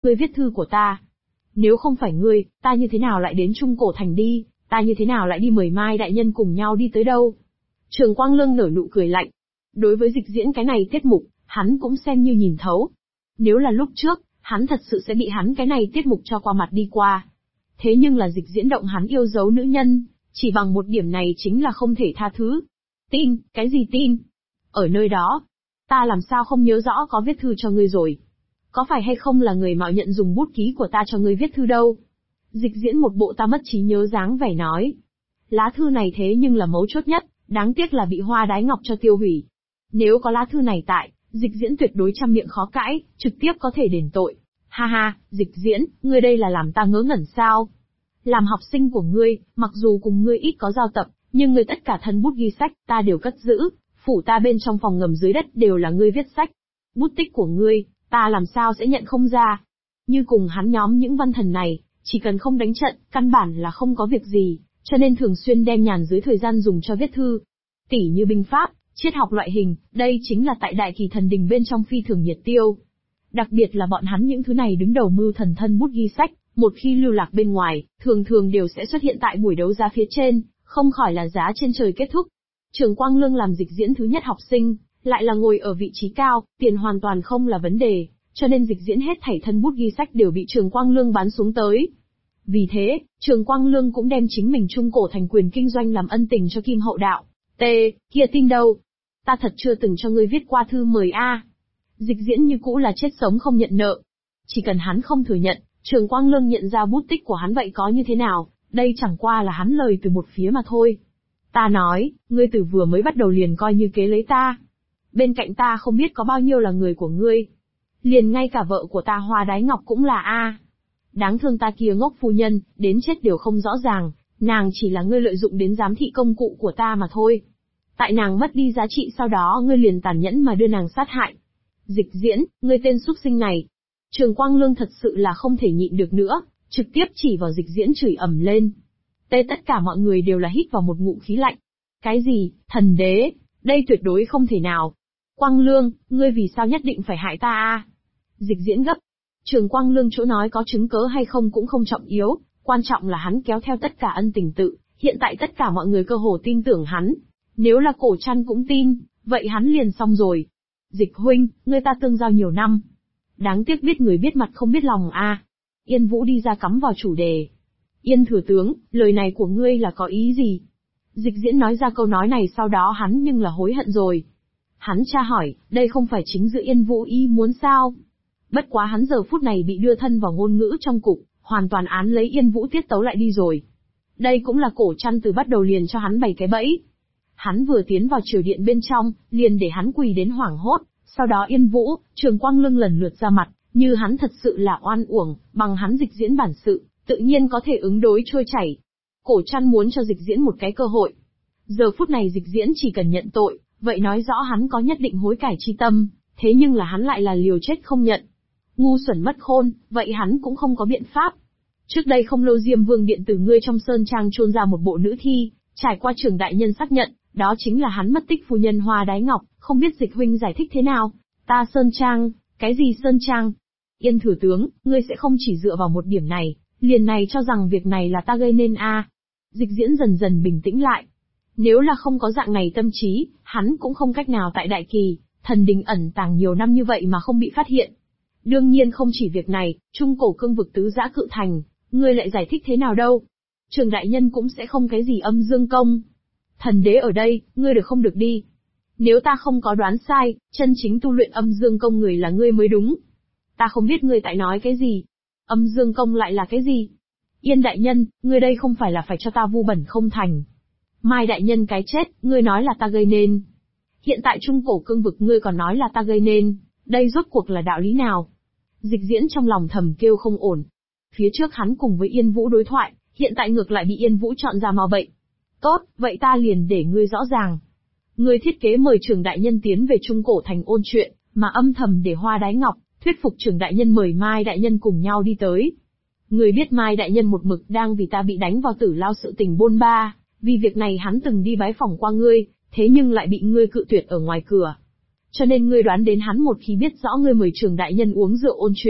ngươi viết thư của ta. Nếu không phải ngươi, ta như thế nào lại đến Trung Cổ Thành đi, ta như thế nào lại đi mời Mai đại nhân cùng nhau đi tới đâu? Trường Quang Lương nở nụ cười lạnh. Đối với Dịch Diễn cái này tiết mục, hắn cũng xem như nhìn thấu. Nếu là lúc trước, hắn thật sự sẽ bị hắn cái này tiết mục cho qua mặt đi qua. Thế nhưng là Dịch Diễn động hắn yêu dấu nữ nhân, chỉ bằng một điểm này chính là không thể tha thứ. Tin, cái gì tin? Ở nơi đó, ta làm sao không nhớ rõ có viết thư cho ngươi rồi. Có phải hay không là người mạo nhận dùng bút ký của ta cho ngươi viết thư đâu? Dịch Diễn một bộ ta mất trí nhớ dáng vẻ nói. Lá thư này thế nhưng là mấu chốt nhất, đáng tiếc là bị Hoa Đái Ngọc cho tiêu hủy. Nếu có lá thư này tại, Dịch Diễn tuyệt đối trăm miệng khó cãi, trực tiếp có thể đền tội. Ha ha, Dịch Diễn, ngươi đây là làm ta ngớ ngẩn sao? Làm học sinh của ngươi, mặc dù cùng ngươi ít có giao tập, nhưng ngươi tất cả thân bút ghi sách, ta đều cất giữ, phủ ta bên trong phòng ngầm dưới đất đều là ngươi viết sách. Bút tích của ngươi, ta làm sao sẽ nhận không ra? Như cùng hắn nhóm những văn thần này, chỉ cần không đánh trận, căn bản là không có việc gì, cho nên thường xuyên đem nhàn dưới thời gian dùng cho viết thư. Tỉ như binh pháp, triết học loại hình, đây chính là tại Đại Kỳ Thần Đình bên trong phi thường nhiệt tiêu. Đặc biệt là bọn hắn những thứ này đứng đầu mưu thần thân bút ghi sách, một khi lưu lạc bên ngoài, thường thường đều sẽ xuất hiện tại buổi đấu giá phía trên, không khỏi là giá trên trời kết thúc. Trường Quang Lương làm Dịch Diễn thứ nhất học sinh, lại là ngồi ở vị trí cao, tiền hoàn toàn không là vấn đề, cho nên Dịch Diễn hết thảy thân bút ghi sách đều bị Trường Quang Lương bán xuống tới. Vì thế, Trường Quang Lương cũng đem chính mình Trung Cổ Thành quyền kinh doanh làm ân tình cho Kim Hậu Đạo. Kia tin đâu? Ta thật chưa từng cho ngươi viết qua thư mời a. Dịch Diễn như cũ là chết sống không nhận nợ. Chỉ cần hắn không thừa nhận, Trường Quang Lương nhận ra bút tích của hắn vậy có như thế nào, đây chẳng qua là hắn lời từ một phía mà thôi. Ta nói, ngươi từ vừa mới bắt đầu liền coi như kế lấy ta. Bên cạnh ta không biết có bao nhiêu là người của ngươi. Liền ngay cả vợ của ta Hoa Đái Ngọc cũng là a. Đáng thương ta kia ngốc phu nhân, đến chết đều không rõ ràng, nàng chỉ là ngươi lợi dụng đến giám thị công cụ của ta mà thôi. Tại nàng mất đi giá trị sau đó ngươi liền tàn nhẫn mà đưa nàng sát hại. Dịch Diễn, ngươi tên súc sinh này. Trường Quang Lương thật sự là không thể nhịn được nữa, trực tiếp chỉ vào Dịch Diễn chửi ầm lên. Tất cả mọi người đều là hít vào một ngụm khí lạnh. Cái gì, thần đế, đây tuyệt đối không thể nào. Quang Lương, ngươi vì sao nhất định phải hại ta a? Dịch Diễn gấp. Trường Quang Lương chỗ nói có chứng cớ hay không cũng không trọng yếu, quan trọng là hắn kéo theo tất cả ân tình tự, hiện tại tất cả mọi người cơ hồ tin tưởng hắn. Nếu là Cổ Trăn cũng tin, vậy hắn liền xong rồi. Dịch huynh, ngươi ta tương giao nhiều năm. Đáng tiếc biết người biết mặt không biết lòng a. Yên Vũ đi ra cắm vào chủ đề. Yên thừa tướng, lời này của ngươi là có ý gì? Dịch Diễn nói ra câu nói này sau đó hắn nhưng là hối hận rồi. Hắn tra hỏi, đây không phải chính giữa Yên Vũ ý muốn sao? Bất quá hắn giờ phút này bị đưa thân vào ngôn ngữ trong cục, hoàn toàn án lấy Yên Vũ tiết tấu lại đi rồi. Đây cũng là Cổ Trăn từ bắt đầu liền cho hắn bày cái bẫy. Hắn vừa tiến vào triều điện bên trong, liền để hắn quỳ đến hoảng hốt, sau đó Yên Vũ, Trường Quang Lương lần lượt ra mặt, như hắn thật sự là oan uổng, bằng hắn Dịch Diễn bản sự, tự nhiên có thể ứng đối trôi chảy. Cổ Trăn muốn cho Dịch Diễn một cái cơ hội. Giờ phút này Dịch Diễn chỉ cần nhận tội, vậy nói rõ hắn có nhất định hối cải chi tâm, thế nhưng là hắn lại là liều chết không nhận. Ngu xuẩn mất khôn, vậy hắn cũng không có biện pháp. Trước đây không lâu Diêm Vương điện tử ngươi trong sơn trang chôn ra một bộ nữ thi, trải qua Trường đại nhân xác nhận, đó chính là hắn mất tích phu nhân Hoa Đái Ngọc, không biết Dịch huynh giải thích thế nào? Ta sơn trang, cái gì sơn trang? Yên thừa tướng, ngươi sẽ không chỉ dựa vào một điểm này, liền này cho rằng việc này là ta gây nên a? Dịch Diễn dần dần bình tĩnh lại. Nếu là không có dạng này tâm trí, hắn cũng không cách nào tại Đại Kỳ Thần Đình ẩn tàng nhiều năm như vậy mà không bị phát hiện. Đương nhiên không chỉ việc này, Trung Cổ cương vực tứ giã cự thành, ngươi lại giải thích thế nào đâu? Trường đại nhân cũng sẽ không cái gì âm dương công. Thần đế ở đây, ngươi được không được đi. Nếu ta không có đoán sai, chân chính tu luyện âm dương công người là ngươi mới đúng. Ta không biết ngươi tại nói cái gì. Âm dương công lại là cái gì? Yên đại nhân, ngươi đây không phải là phải cho ta vu bẩn không thành. Mai đại nhân cái chết, ngươi nói là ta gây nên. Hiện tại Trung Cổ cương vực ngươi còn nói là ta gây nên, đây rốt cuộc là đạo lý nào? Dịch Diễn trong lòng thầm kêu không ổn. Phía trước hắn cùng với Yên Vũ đối thoại, hiện tại ngược lại bị Yên Vũ chọn ra mau vậy. Tốt, vậy ta liền để ngươi rõ ràng. Ngươi thiết kế mời Trường đại nhân tiến về Trung Cổ thành ôn chuyện, mà âm thầm để Hoa Đái Ngọc, thuyết phục Trường đại nhân mời Mai đại nhân cùng nhau đi tới. Ngươi biết Mai đại nhân một mực đang vì ta bị đánh vào tử lao sự tình bôn ba, vì việc này hắn từng đi bái phỏng qua ngươi, thế nhưng lại bị ngươi cự tuyệt ở ngoài cửa. Cho nên ngươi đoán đến hắn một khi biết rõ ngươi mời Trường đại nhân uống rượu ôn chuyện,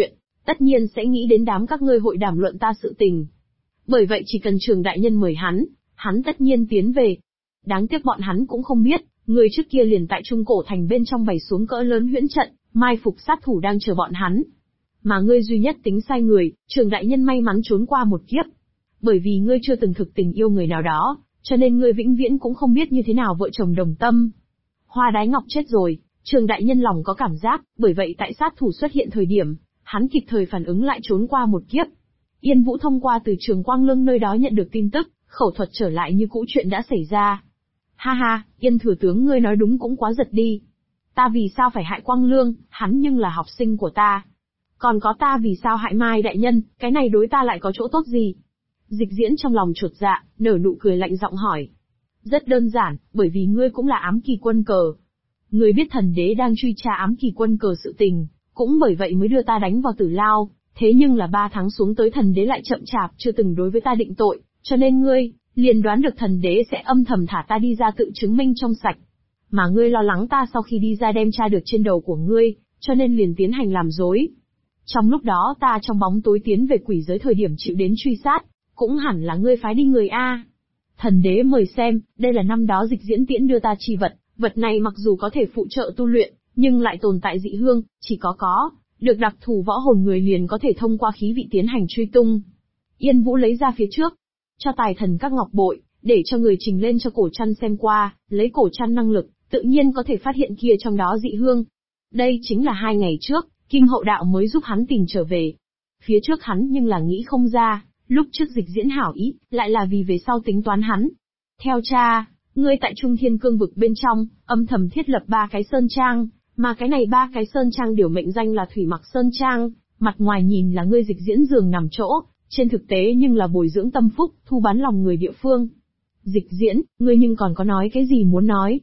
tất nhiên sẽ nghĩ đến đám các ngươi hội đàm luận ta sự tình. Bởi vậy chỉ cần Trường đại nhân mời hắn tất nhiên tiến về. Đáng tiếc bọn hắn cũng không biết, người trước kia liền tại Trung Cổ Thành bên trong bày xuống cỡ lớn huyễn trận, mai phục sát thủ đang chờ bọn hắn. Mà ngươi duy nhất tính sai người, Trường đại nhân may mắn trốn qua một kiếp. Bởi vì ngươi chưa từng thực tình yêu người nào đó, cho nên ngươi vĩnh viễn cũng không biết như thế nào vợ chồng đồng tâm. Hoa Đái Ngọc chết rồi, Trường đại nhân lòng có cảm giác, bởi vậy tại sát thủ xuất hiện thời điểm, hắn kịp thời phản ứng lại trốn qua một kiếp. Yên Vũ thông qua từ Trường Quang Lương nơi đó nhận được tin tức, khẩu thuật trở lại như cũ chuyện đã xảy ra. Ha ha, Yên thừa tướng ngươi nói đúng cũng quá giật đi. Ta vì sao phải hại Quang Lương, hắn nhưng là học sinh của ta. Còn có ta vì sao hại Mai đại nhân, cái này đối ta lại có chỗ tốt gì? Dịch Diễn trong lòng chột dạ, nở nụ cười lạnh giọng hỏi. Rất đơn giản, bởi vì ngươi cũng là ám kỳ quân cờ. Ngươi biết thần đế đang truy tra ám kỳ quân cờ sự tình, cũng bởi vậy mới đưa ta đánh vào tử lao, thế nhưng là 3 tháng xuống tới thần đế lại chậm chạp chưa từng đối với ta định tội, cho nên ngươi liền đoán được thần đế sẽ âm thầm thả ta đi ra tự chứng minh trong sạch. Mà ngươi lo lắng ta sau khi đi ra đem tra được trên đầu của ngươi, cho nên liền tiến hành làm dối. Trong lúc đó ta trong bóng tối tiến về quỷ giới thời điểm chịu đến truy sát, cũng hẳn là ngươi phái đi người A. Thần đế mời xem, đây là năm đó Dịch Diễn tiễn đưa ta chi vật, vật này mặc dù có thể phụ trợ tu luyện, nhưng lại tồn tại dị hương, chỉ có được đặc thù võ hồn người liền có thể thông qua khí vị tiến hành truy tung. Yên Vũ lấy ra phía trước, cho tài thần các ngọc bội, để cho người trình lên cho cổ trăn xem qua, lấy cổ trăn năng lực, tự nhiên có thể phát hiện kia trong đó dị hương. Đây chính là 2 ngày trước, Kim Hậu Đạo mới giúp hắn tìm trở về. Phía trước hắn nhưng là nghĩ không ra, lúc trước Dịch Diễn hảo ý, lại là vì về sau tính toán hắn. Theo cha, ngươi tại Trung Thiên Cương vực bên trong, âm thầm thiết lập 3 cái sơn trang, mà cái này 3 cái sơn trang đều mệnh danh là Thủy Mặc Sơn Trang, mặt ngoài nhìn là ngươi Dịch Diễn giường nằm chỗ, trên thực tế nhưng là bồi dưỡng tâm phúc, thu bán lòng người địa phương. Dịch Diễn, ngươi nhưng còn có nói cái gì muốn nói?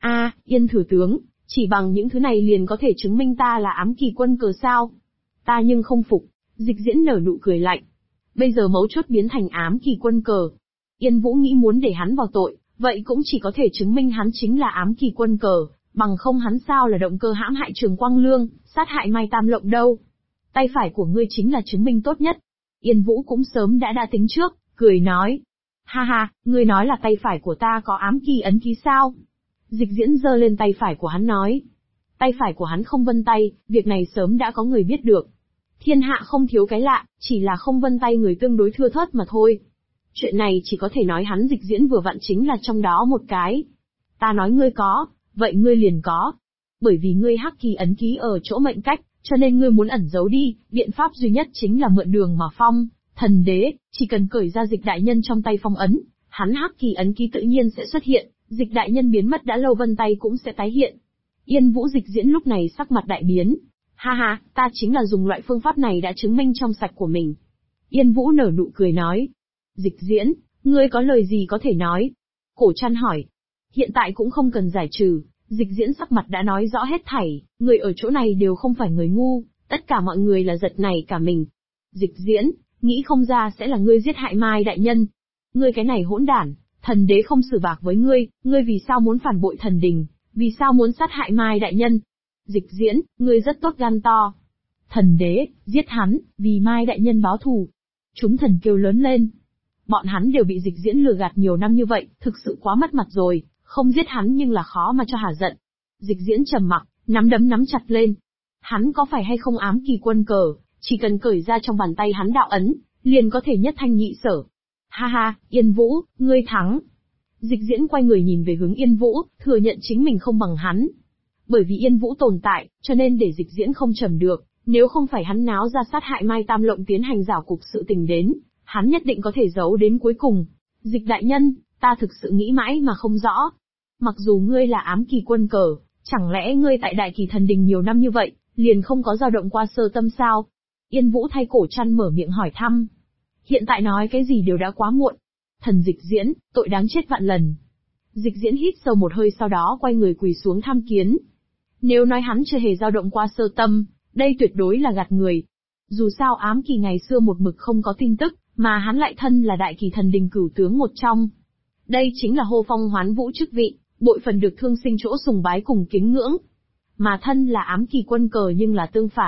Yên thừa tướng, chỉ bằng những thứ này liền có thể chứng minh ta là ám kỳ quân cờ sao? Ta nhưng không phục. Dịch Diễn nở nụ cười lạnh. Bây giờ mấu chốt biến thành ám kỳ quân cờ. Yên Vũ nghĩ muốn để hắn vào tội, vậy cũng chỉ có thể chứng minh hắn chính là ám kỳ quân cờ, bằng không hắn sao là động cơ hãm hại Trường Quang Lương, sát hại Mai Tam Lộng đâu. Tay phải của ngươi chính là chứng minh tốt nhất. Yên Vũ cũng sớm đã tính trước, cười nói. Ha ha, ngươi nói là tay phải của ta có ám kỳ ấn ký sao? Dịch Diễn giơ lên tay phải của hắn nói. Tay phải của hắn không vân tay, việc này sớm đã có người biết được. Thiên hạ không thiếu cái lạ, chỉ là không vân tay người tương đối thưa thớt mà thôi. Chuyện này chỉ có thể nói hắn Dịch Diễn vừa vặn chính là trong đó một cái. Ta nói ngươi có, vậy ngươi liền có. Bởi vì ngươi hắc kỳ ấn ký ở chỗ mệnh cách, cho nên ngươi muốn ẩn giấu đi, biện pháp duy nhất chính là mượn đường mà phong. Thần đế, chỉ cần cởi ra Dịch đại nhân trong tay phong ấn, hắn hắc kỳ ấn ký tự nhiên sẽ xuất hiện, Dịch đại nhân biến mất đã lâu vân tay cũng sẽ tái hiện. Yên Vũ Dịch Diễn lúc này sắc mặt đại biến. Ha ha, ta chính là dùng loại phương pháp này đã chứng minh trong sạch của mình. Yên Vũ nở nụ cười nói. Dịch Diễn, ngươi có lời gì có thể nói? Cổ Trăn hỏi. Hiện tại cũng không cần giải trừ, Dịch Diễn sắc mặt đã nói rõ hết thảy, người ở chỗ này đều không phải người ngu, tất cả mọi người là giật nảy cả mình. Dịch Diễn, nghĩ không ra sẽ là ngươi giết hại Mai đại nhân. Ngươi cái này hỗn đản, thần đế không xử bạc với ngươi vì sao muốn phản bội thần đình, vì sao muốn sát hại Mai đại nhân? Dịch Diễn, ngươi rất tốt gan to. Thần đế, giết hắn, vì Mai đại nhân báo thù. Chúng thần kêu lớn lên. Bọn hắn đều bị Dịch Diễn lừa gạt nhiều năm như vậy, thực sự quá mất mặt rồi, không giết hắn nhưng là khó mà cho hả giận. Dịch Diễn trầm mặc, nắm đấm nắm chặt lên. Hắn có phải hay không ám kỳ quân cờ, chỉ cần cởi ra trong bàn tay hắn đạo ấn, liền có thể nhất thanh nhị sở. Ha ha, Yên Vũ, ngươi thắng. Dịch Diễn quay người nhìn về hướng Yên Vũ, thừa nhận chính mình không bằng hắn. Bởi vì Yên Vũ tồn tại, cho nên để Dịch Diễn không trầm được, nếu không phải hắn náo ra sát hại Mai Tam Lộng tiến hành giảo cục sự tình đến, hắn nhất định có thể giấu đến cuối cùng. Dịch đại nhân, ta thực sự nghĩ mãi mà không rõ. Mặc dù ngươi là ám kỳ quân cờ, chẳng lẽ ngươi tại Đại Kỳ Thần Đình nhiều năm như vậy, liền không có dao động qua sơ tâm sao? Yên Vũ thay Cổ Trăn mở miệng hỏi thăm. Hiện tại nói cái gì đều đã quá muộn. Thần Dịch Diễn, tội đáng chết vạn lần. Dịch Diễn hít sâu một hơi sau đó quay người quỳ xuống tham kiến. Nếu nói hắn chưa hề dao động qua sơ tâm, đây tuyệt đối là gạt người. Dù sao ám kỳ ngày xưa một mực không có tin tức, mà hắn lại thân là Đại Kỳ Thần Đình cửu tướng một trong. Đây chính là hô phong hoán vũ chức vị, bội phần được thương sinh chỗ sùng bái cùng kính ngưỡng. Mà thân là ám kỳ quân cờ nhưng là tương phản,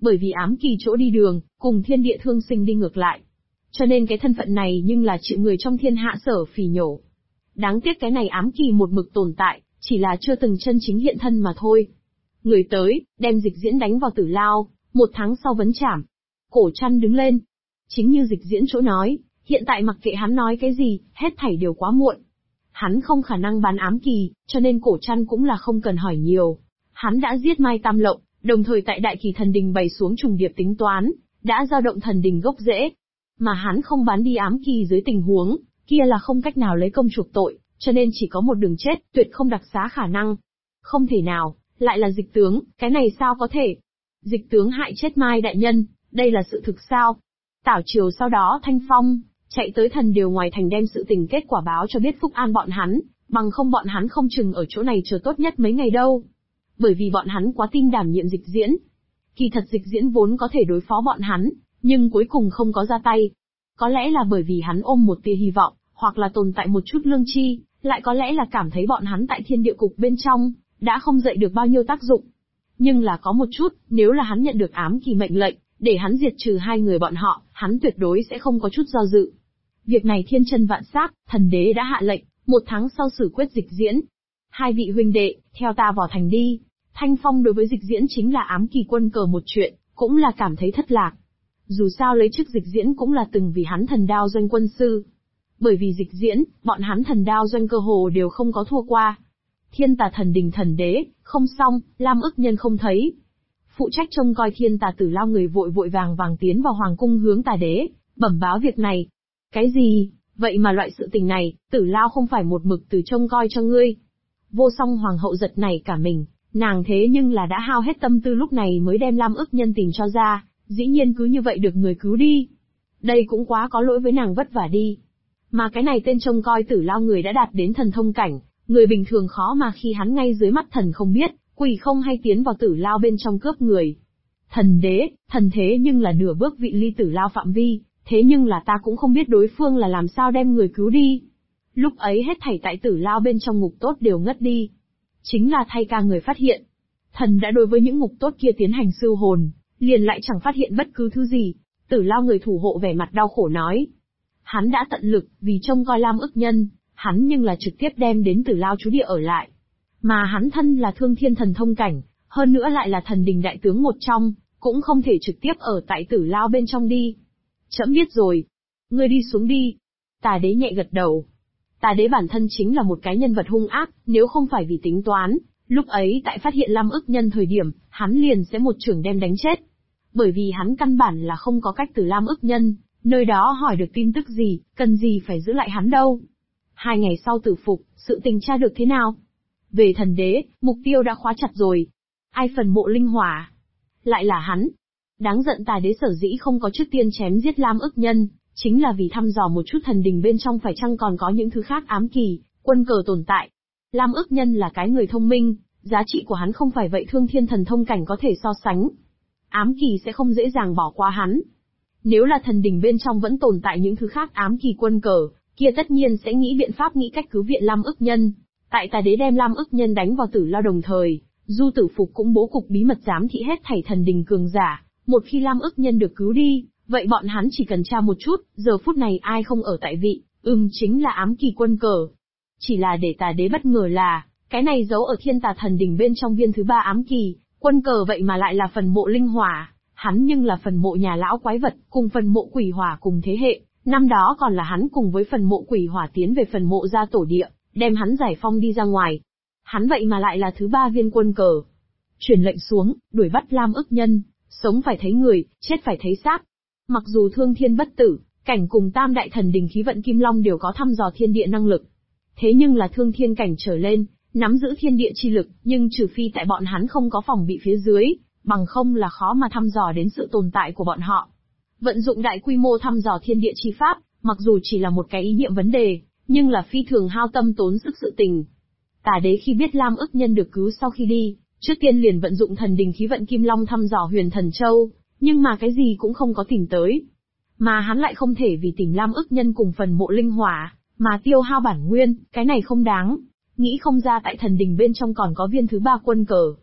Bởi vì ám kỳ chỗ đi đường, cùng thiên địa thương sinh đi ngược lại. Cho nên cái thân phận này nhưng là chịu người trong thiên hạ sở phỉ nhổ. Đáng tiếc cái này ám kỳ một mực tồn tại, chỉ là chưa từng chân chính hiện thân mà thôi. Người tới, đem Dịch Diễn đánh vào tử lao, 1 tháng sau vấn trảm. Cổ Trăn đứng lên. Chính như Dịch Diễn chỗ nói, hiện tại mặc kệ hắn nói cái gì, hết thảy đều quá muộn. Hắn không khả năng bán ám kỳ, cho nên Cổ Trăn cũng là không cần hỏi nhiều. Hắn đã giết Mai Tam Lộng, đồng thời tại Đại Kỳ Thần Đình bày xuống trùng điệp tính toán, đã dao động thần đình gốc rễ. Mà hắn không bán đi ám kỳ dưới tình huống, kia là không cách nào lấy công chuộc tội, cho nên chỉ có một đường chết, tuyệt không đặc xá khả năng. Không thể nào, lại là Dịch tướng, cái này sao có thể? Dịch tướng hại chết Mai đại nhân, đây là sự thực sao? Tảo triều sau đó Thanh Phong chạy tới Thần Điều ngoài thành đem sự tình kết quả báo cho biết Phúc An bọn hắn, bằng không bọn hắn không chừng ở chỗ này chờ tốt nhất mấy ngày đâu. Bởi vì bọn hắn quá tin đảm nhiệm Dịch Diễn. Kỳ thật Dịch Diễn vốn có thể đối phó bọn hắn, nhưng cuối cùng không có ra tay. Có lẽ là bởi vì hắn ôm một tia hy vọng, hoặc là tồn tại một chút lương tri, lại có lẽ là cảm thấy bọn hắn tại thiên địa cục bên trong, đã không dậy được bao nhiêu tác dụng. Nhưng là có một chút, nếu là hắn nhận được ám kỳ mệnh lệnh, để hắn diệt trừ 2 người bọn họ, hắn tuyệt đối sẽ không có chút do dự. Việc này thiên chân vạn xác, thần đế đã hạ lệnh, 1 tháng sau xử quyết Dịch Diễn. 2 vị huynh đệ, theo ta vào thành đi. Thanh Phong đối với Dịch Diễn chính là ám kỳ quân cờ một chuyện, cũng là cảm thấy thất lạc. Dù sao lấy chức Dịch Diễn cũng là từng vì hắn thần đao doanh quân sư. Bởi vì Dịch Diễn, bọn hắn thần đao doanh cơ hồ đều không có thua qua. Thiên Tà Thần Đình thần đế, không xong, Lam Ức Nhân không thấy. Phụ trách trông coi Thiên Tà Tử Lao người vội vội vàng vàng tiến vào hoàng cung hướng Tà đế, bẩm báo việc này. Cái gì? Vậy mà loại sự tình này, Tử Lao không phải một mực từ trông coi cho ngươi. Vô Song hoàng hậu giật nảy cả mình, nàng thế nhưng là đã hao hết tâm tư lúc này mới đem Lam Ức Nhân tìm cho ra, dĩ nhiên cứ như vậy được người cứu đi. Đây cũng quá có lỗi với nàng vất vả đi. Mà cái này tên trông coi Tử Lao người đã đạt đến thần thông cảnh, người bình thường khó mà khi hắn ngay dưới mắt thần không biết, quỷ không hay tiến vào Tử Lao bên trong cướp người. Thần đế, thần thế nhưng là nửa bước vị ly Tử Lao phạm vi, thế nhưng là ta cũng không biết đối phương là làm sao đem người cứu đi. Lúc ấy hết thảy tại Tử Lao bên trong ngục tốt đều ngất đi. Chính là thay ca người phát hiện. Thần đã đối với những ngục tốt kia tiến hành siêu hồn, liền lại chẳng phát hiện bất cứ thứ gì. Tử Lao người thủ hộ vẻ mặt đau khổ nói. Hắn đã tận lực, vì trông coi Lam Ức Nhân, hắn nhưng là trực tiếp đem đến Tử Lao trú địa ở lại. Mà hắn thân là thương thiên thần thông cảnh, hơn nữa lại là thần đình đại tướng một trong, cũng không thể trực tiếp ở tại Tử Lao bên trong đi. Trẫm biết rồi. Ngươi đi xuống đi. Tà đế nhẹ gật đầu. Tà đế bản thân chính là một cái nhân vật hung ác, nếu không phải vì tính toán, lúc ấy tại phát hiện Lam Ức Nhân thời điểm, hắn liền sẽ một chưởng đem đánh chết. Bởi vì hắn căn bản là không có cách từ Lam Ức Nhân, nơi đó hỏi được tin tức gì, cần gì phải giữ lại hắn đâu. 2 ngày sau tử phục, sự tình tra được thế nào? Về thần đế, mục tiêu đã khóa chặt rồi. Ai phần mộ linh hỏa? Lại là hắn. Đáng giận Tà đế sở dĩ không có trước tiên chém giết Lam Ức Nhân, chính là vì thăm dò một chút thần đình bên trong phải chăng còn có những thứ khác ám kỳ, quân cờ tồn tại. Lam Ức Nhân là cái người thông minh, giá trị của hắn không phải vậy thương thiên thần thông cảnh có thể so sánh. Ám kỳ sẽ không dễ dàng bỏ qua hắn. Nếu là thần đình bên trong vẫn tồn tại những thứ khác ám kỳ quân cờ, kia tất nhiên sẽ nghĩ biện pháp nghĩ cách cứu viện Lam Ức Nhân. Tại Tà đế đem Lam Ức Nhân đánh vào Tử Lao đồng thời, Du Tử Phục cũng bố cục bí mật giám thị hết thảy thần đình cường giả, một khi Lam Ức Nhân được cứu đi, vậy bọn hắn chỉ cần tra một chút, giờ phút này ai không ở tại vị, chính là ám kỳ quân cờ. Chỉ là để Tà đế bất ngờ là, cái này giấu ở Thiên Tà thần đình bên trong viên thứ 3 ám kỳ, quân cờ vậy mà lại là phần mộ linh hỏa, hắn nhưng là phần mộ nhà lão quái vật, cùng phần mộ quỷ hỏa cùng thế hệ, năm đó còn là hắn cùng với phần mộ quỷ hỏa tiến về phần mộ gia tổ địa, đem hắn giải phong đi ra ngoài. Hắn vậy mà lại là thứ 3 viên quân cờ. Truyền lệnh xuống, đuổi bắt Lam Ức Nhân, sống phải thấy người, chết phải thấy xác. Mặc dù thương thiên bất tử, cảnh cùng tam đại thần đình khí vận Kim Long đều có thăm dò thiên địa năng lực. Thế nhưng là thương thiên cảnh trở lên, nắm giữ thiên địa chi lực, nhưng trừ phi tại bọn hắn không có phòng bị phía dưới, bằng không là khó mà thăm dò đến sự tồn tại của bọn họ. Vận dụng đại quy mô thăm dò thiên địa chi pháp, mặc dù chỉ là một cái ý niệm vấn đề, nhưng là phi thường hao tâm tốn sức sự tình. Tà đế khi biết Lam Ức Nhân được cứu sau khi đi, trước tiên liền vận dụng thần đình khí vận Kim Long thăm dò Huyền Thần Châu, nhưng mà cái gì cũng không có tìm tới. Mà hắn lại không thể vì tìm Lam Ức Nhân cùng phần mộ linh hỏa, mà tiêu hao bản nguyên, cái này không đáng. Nghĩ không ra tại thần đình bên trong còn có viên thứ 3 quân cờ.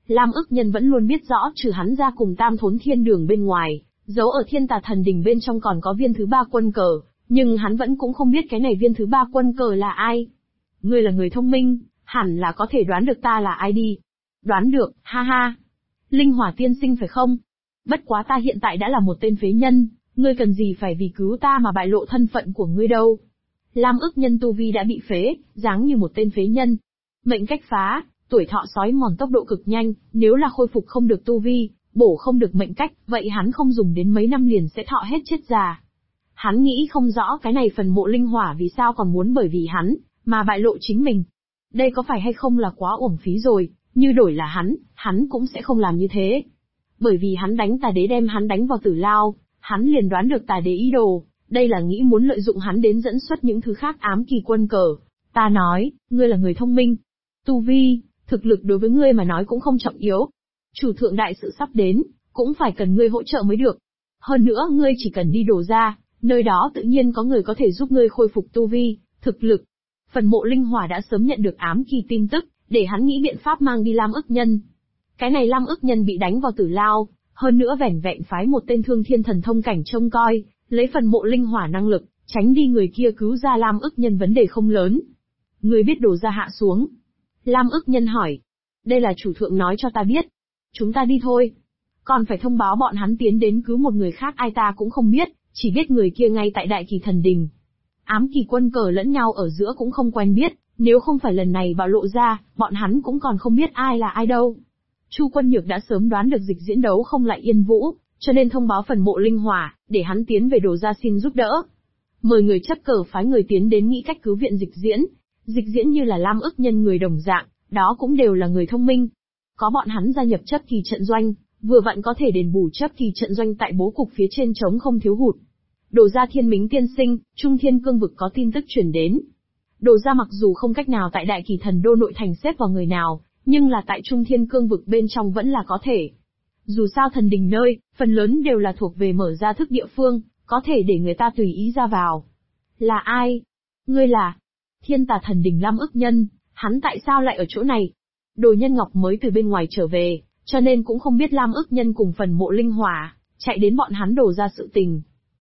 Lam ức nhân vẫn luôn biết rõ trừ hắn ra cùng tam thốn thiên đường bên ngoài, giấu ở thiên tà thần đình bên trong còn có viên thứ ba quân cờ, nhưng hắn vẫn cũng không biết cái này viên thứ ba quân cờ là ai. Ngươi là người thông minh, hẳn là có thể đoán được ta là ai đi. Đoán được, ha ha. Linh hỏa tiên sinh phải không? Bất quá ta hiện tại đã là một tên phế nhân, ngươi cần gì phải vì cứu ta mà bại lộ thân phận của ngươi đâu. Lam ức nhân tu vi đã bị phế, dáng như một tên phế nhân. Mệnh cách phá, tuổi thọ sói mòn tốc độ cực nhanh, nếu là khôi phục không được tu vi, bổ không được mệnh cách, vậy hắn không dùng đến mấy năm liền sẽ thọ hết chết già. Hắn nghĩ không rõ cái này phần mộ linh hỏa vì sao còn muốn bởi vì hắn, mà bại lộ chính mình. Đây có phải hay không là quá uổng phí rồi, như đổi là hắn cũng sẽ không làm như thế. Bởi vì hắn đánh tà đế đem hắn đánh vào tử lao, hắn liền đoán được tà đế ý đồ, đây là nghĩ muốn lợi dụng hắn đến dẫn xuất những thứ khác ám kỳ quân cờ. Ta nói, ngươi là người thông minh. Tu vi, thực lực đối với ngươi mà nói cũng không trọng yếu. Chủ thượng đại sự sắp đến, cũng phải cần ngươi hỗ trợ mới được. Hơn nữa ngươi chỉ cần đi Đồ Gia, nơi đó tự nhiên có người có thể giúp ngươi khôi phục tu vi, thực lực. Phần mộ linh hỏa đã sớm nhận được ám kỳ tin tức, để hắn nghĩ biện pháp mang đi Lam ức nhân. Cái này Lam ức nhân bị đánh vào tử lao, hơn nữa vẻn vẹn phái một tên thương thiên thần thông cảnh trông coi, lấy phần mộ linh hỏa năng lực, tránh đi người kia cứu ra Lam ức nhân vấn đề không lớn. Ngươi biết Đồ Gia hạ xuống. Lam ức nhân hỏi. Đây là chủ thượng nói cho ta biết. Chúng ta đi thôi. Còn phải thông báo bọn hắn tiến đến cứu một người khác ai ta cũng không biết, chỉ biết người kia ngay tại Đại Kỳ Thần Đình. Ám kỳ quân cờ lẫn nhau ở giữa cũng không quen biết, nếu không phải lần này bạo lộ ra, bọn hắn cũng còn không biết ai là ai đâu. Chu Quân Nhược đã sớm đoán được Dịch Diễn đấu không lại Yên Vũ, cho nên thông báo phần mộ linh hỏa, để hắn tiến về Đồ Gia xin giúp đỡ. Mời người chấp cờ phái người tiến đến nghĩ cách cứu viện Dịch Diễn. Dịch Diễn như là Lam ức nhân người đồng dạng, đó cũng đều là người thông minh. Có bọn hắn gia nhập chấp kỳ trận doanh, vừa vặn có thể đền bù chấp kỳ trận doanh tại bố cục phía trên trống không thiếu hụt. Đồ Gia Thiên Mính tiên sinh, Trung Thiên Cương vực có tin tức chuyển đến. Đồ Gia mặc dù không cách nào tại Đại Kỳ Thần Đô nội thành xếp vào người nào, nhưng là tại Trung Thiên Cương vực bên trong vẫn là có thể. Dù sao thần đình nơi, phần lớn đều là thuộc về mở ra thức địa phương, có thể để người ta tùy ý ra vào. Là ai? Ngươi là Thiên Tà Thần Đình Lam ức nhân, hắn tại sao lại ở chỗ này? Đồ Nhân Ngọc mới từ bên ngoài trở về, cho nên cũng không biết Lam ức nhân cùng phần mộ linh hỏa, chạy đến bọn hắn Đồ Gia sự tình.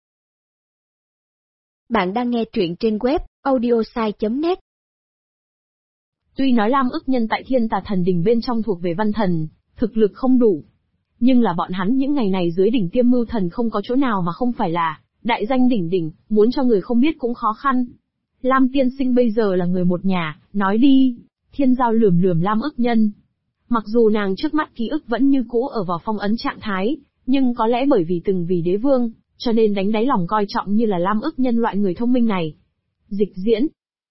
Bạn đang nghe truyện trên web audiosai.net. Tuy nói Lam ức nhân tại Thiên Tà Thần Đình bên trong thuộc về văn thần, thực lực không đủ. Nhưng là bọn hắn những ngày này dưới đỉnh Tiêm Mưu Thần không có chỗ nào mà không phải là đại danh đỉnh đỉnh, muốn cho người không biết cũng khó khăn. Lam tiên sinh bây giờ là người một nhà, nói đi. Thiên Giao lườm lườm Lam ức nhân. Mặc dù nàng trước mắt ký ức vẫn như cũ ở vào phong ấn trạng thái, nhưng có lẽ bởi vì từng vì đế vương, cho nên đánh đáy lòng coi trọng như là Lam ức nhân loại người thông minh này. Dịch Diễn.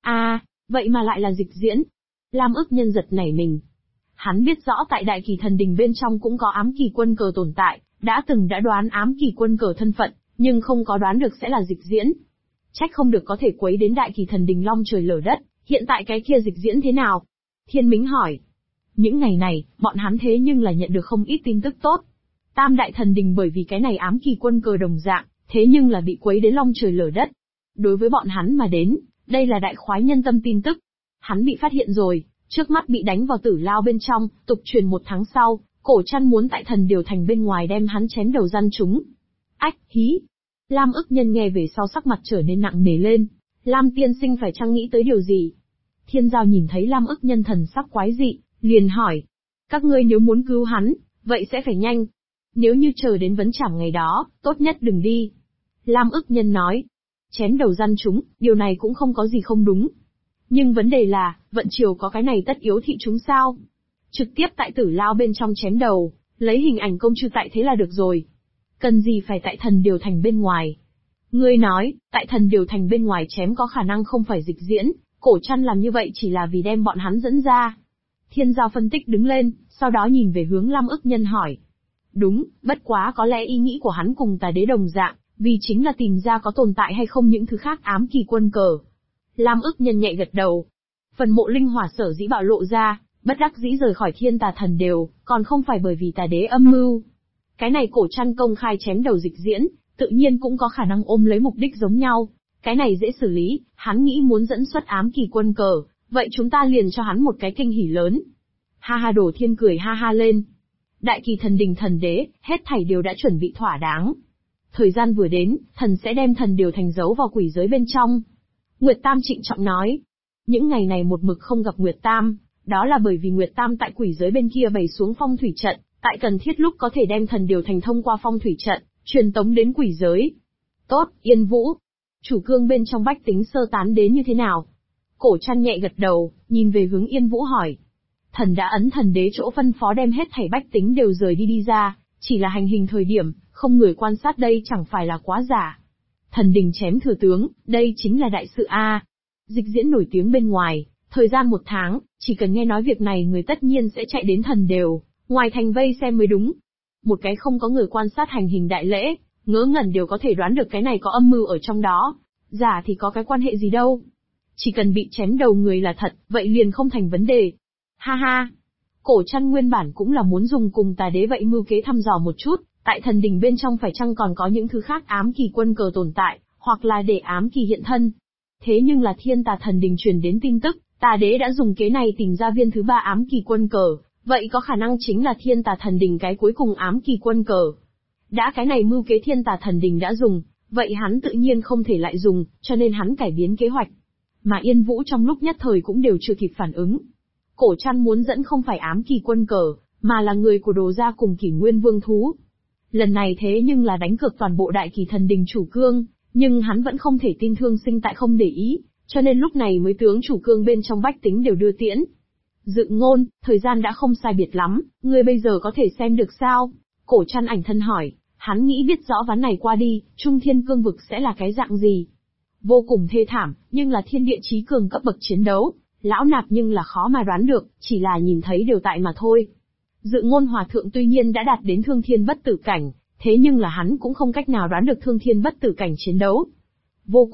Vậy mà lại là Dịch Diễn. Lam ức nhân giật nảy mình. Hắn biết rõ tại Đại Kỳ Thần Đình bên trong cũng có ám kỳ quân cờ tồn tại, đã đoán ám kỳ quân cờ thân phận, nhưng không có đoán được sẽ là Dịch Diễn. Trách không được có thể quấy đến Đại Kỳ Thần Đình long trời lở đất, hiện tại cái kia Dịch Diễn thế nào? Thiên Mính hỏi. Những ngày này, bọn hắn thế nhưng là nhận được không ít tin tức tốt. Tam Đại Thần Đình bởi vì cái này ám kỳ quân cờ đồng dạng, thế nhưng là bị quấy đến long trời lở đất. Đối với bọn hắn mà đến, đây là đại khoái nhân tâm tin tức. Hắn bị phát hiện rồi, trước mắt bị đánh vào tử lao bên trong, tục truyền 1 tháng sau, Cổ Trăn muốn tại Thần Điều Thành bên ngoài đem hắn chém đầu răn chúng. Ách, hí. Lam ức nhân nghe về sau sắc mặt trở nên nặng nề lên. Lam tiên sinh phải chăng nghĩ tới điều gì? Thiên Giao nhìn thấy Lam ức nhân thần sắc quái dị, liền hỏi. Các ngươi nếu muốn cứu hắn, vậy sẽ phải nhanh. Nếu như chờ đến vấn trảm ngày đó, tốt nhất đừng đi. Lam ức nhân nói. Chém đầu răn chúng, điều này cũng không có gì không đúng. Nhưng vấn đề là, vận triều có cái này tất yếu thị chúng sao? Trực tiếp tại tử lao bên trong chém đầu, lấy hình ảnh công chư tại thế là được rồi. Cần gì phải tại Thần Điều Thành bên ngoài? Ngươi nói, tại Thần Điều Thành bên ngoài chém có khả năng không phải Dịch Diễn, Cổ Trăn làm như vậy chỉ là vì đem bọn hắn dẫn ra. Thiên Giao phân tích đứng lên, sau đó nhìn về hướng Lam ức nhân hỏi. Đúng, bất quá có lẽ ý nghĩ của hắn cùng tà đế đồng dạng, vì chính là tìm ra có tồn tại hay không những thứ khác ám kỳ quân cờ. Lam ức nhân nhẹ gật đầu. Phần mộ linh hỏa sở dĩ bạo lộ ra, bất đắc dĩ rời khỏi Thiên Tà Thần đều, còn không phải bởi vì tà đế âm mưu. Cái này Cổ Trăn công khai chém đầu Dịch Diễn, tự nhiên cũng có khả năng ôm lấy mục đích giống nhau. Cái này dễ xử lý, hắn nghĩ muốn dẫn xuất ám kỳ quân cờ, vậy chúng ta liền cho hắn một cái kinh hỉ lớn. Ha ha, Đồ Thiên cười ha ha lên. Đại Kỳ Thần Đình thần đế, hết thảy đều đã chuẩn bị thỏa đáng. Thời gian vừa đến, thần sẽ đem thần điều thành giấu vào quỷ giới bên trong. Nguyệt Tam trịnh trọng nói. Những ngày này một mực không gặp Nguyệt Tam, đó là bởi vì Nguyệt Tam tại quỷ giới bên kia bày xuống phong thủy trận, tại cần thiết lúc có thể đem thần điều thành thông qua phong thủy trận, truyền tống đến quỷ giới. Tốt, Yên Vũ. Chủ cương bên trong bách tính sơ tán đến như thế nào? Cổ Trăn nhẹ gật đầu, nhìn về hướng Yên Vũ hỏi. Thần đã ấn thần đế chỗ phân phó đem hết thảy bách tính đều rời đi ra, chỉ là hành hình thời điểm, không người quan sát đây chẳng phải là quá giả. Thần đình chém thừa tướng, đây chính là đại sự a. Dịch diễn nổi tiếng bên ngoài, thời gian 1 tháng, chỉ cần nghe nói việc này người tất nhiên sẽ chạy đến thần đều, ngoài thành vây xem mới đúng. Một cái không có người quan sát hành hình đại lễ, ngớ ngẩn đều có thể đoán được cái này có âm mưu ở trong đó. Giả thì có cái quan hệ gì đâu. Chỉ cần bị chém đầu người là thật, vậy liền không thành vấn đề. Ha ha. Cổ Trăn nguyên bản cũng là muốn dùng cùng tà đế vậy mưu kế thăm dò một chút, tại thần đình bên trong phải chăng còn có những thứ khác ám kỳ quân cờ tồn tại, hoặc là để ám kỳ hiện thân. Thế nhưng là Thiên Tà Thần Đình truyền đến tin tức, tà đế đã dùng kế này tìm ra viên thứ 3 ám kỳ quân cờ, vậy có khả năng chính là Thiên Tà Thần Đình cái cuối cùng ám kỳ quân cờ. Đã cái này mưu kế Thiên Tà Thần Đình đã dùng, vậy hắn tự nhiên không thể lại dùng, cho nên hắn cải biến kế hoạch. Mà Yên Vũ trong lúc nhất thời cũng đều chưa kịp phản ứng. Cổ Trăn muốn dẫn không phải ám kỳ quân cờ, mà là người của Đồ gia cùng Kỷ Nguyên Vương thú. Lần này thế nhưng là đánh cược toàn bộ Đại Kỳ Thần Đình chủ cương, nhưng hắn vẫn không thể tin Thương Sinh tại không để ý, cho nên lúc này mới tướng chủ cương bên trong bách tính đều đưa tiễn. Dự Ngôn, thời gian đã không sai biệt lắm, ngươi bây giờ có thể xem được sao? Cổ Trăn ảnh thân hỏi, hắn nghĩ biết rõ ván này qua đi, Trung Thiên Cương vực sẽ là cái dạng gì? Vô cùng thê thảm, nhưng là thiên địa chí cường cấp bậc chiến đấu, lão nạp nhưng là khó mà đoán được, chỉ là nhìn thấy đều tại mà thôi. Dự Ngôn hòa thượng tuy nhiên đã đạt đến thương thiên bất tử cảnh, thế nhưng là hắn cũng không cách nào đoán được thương thiên bất tử cảnh chiến đấu. Vô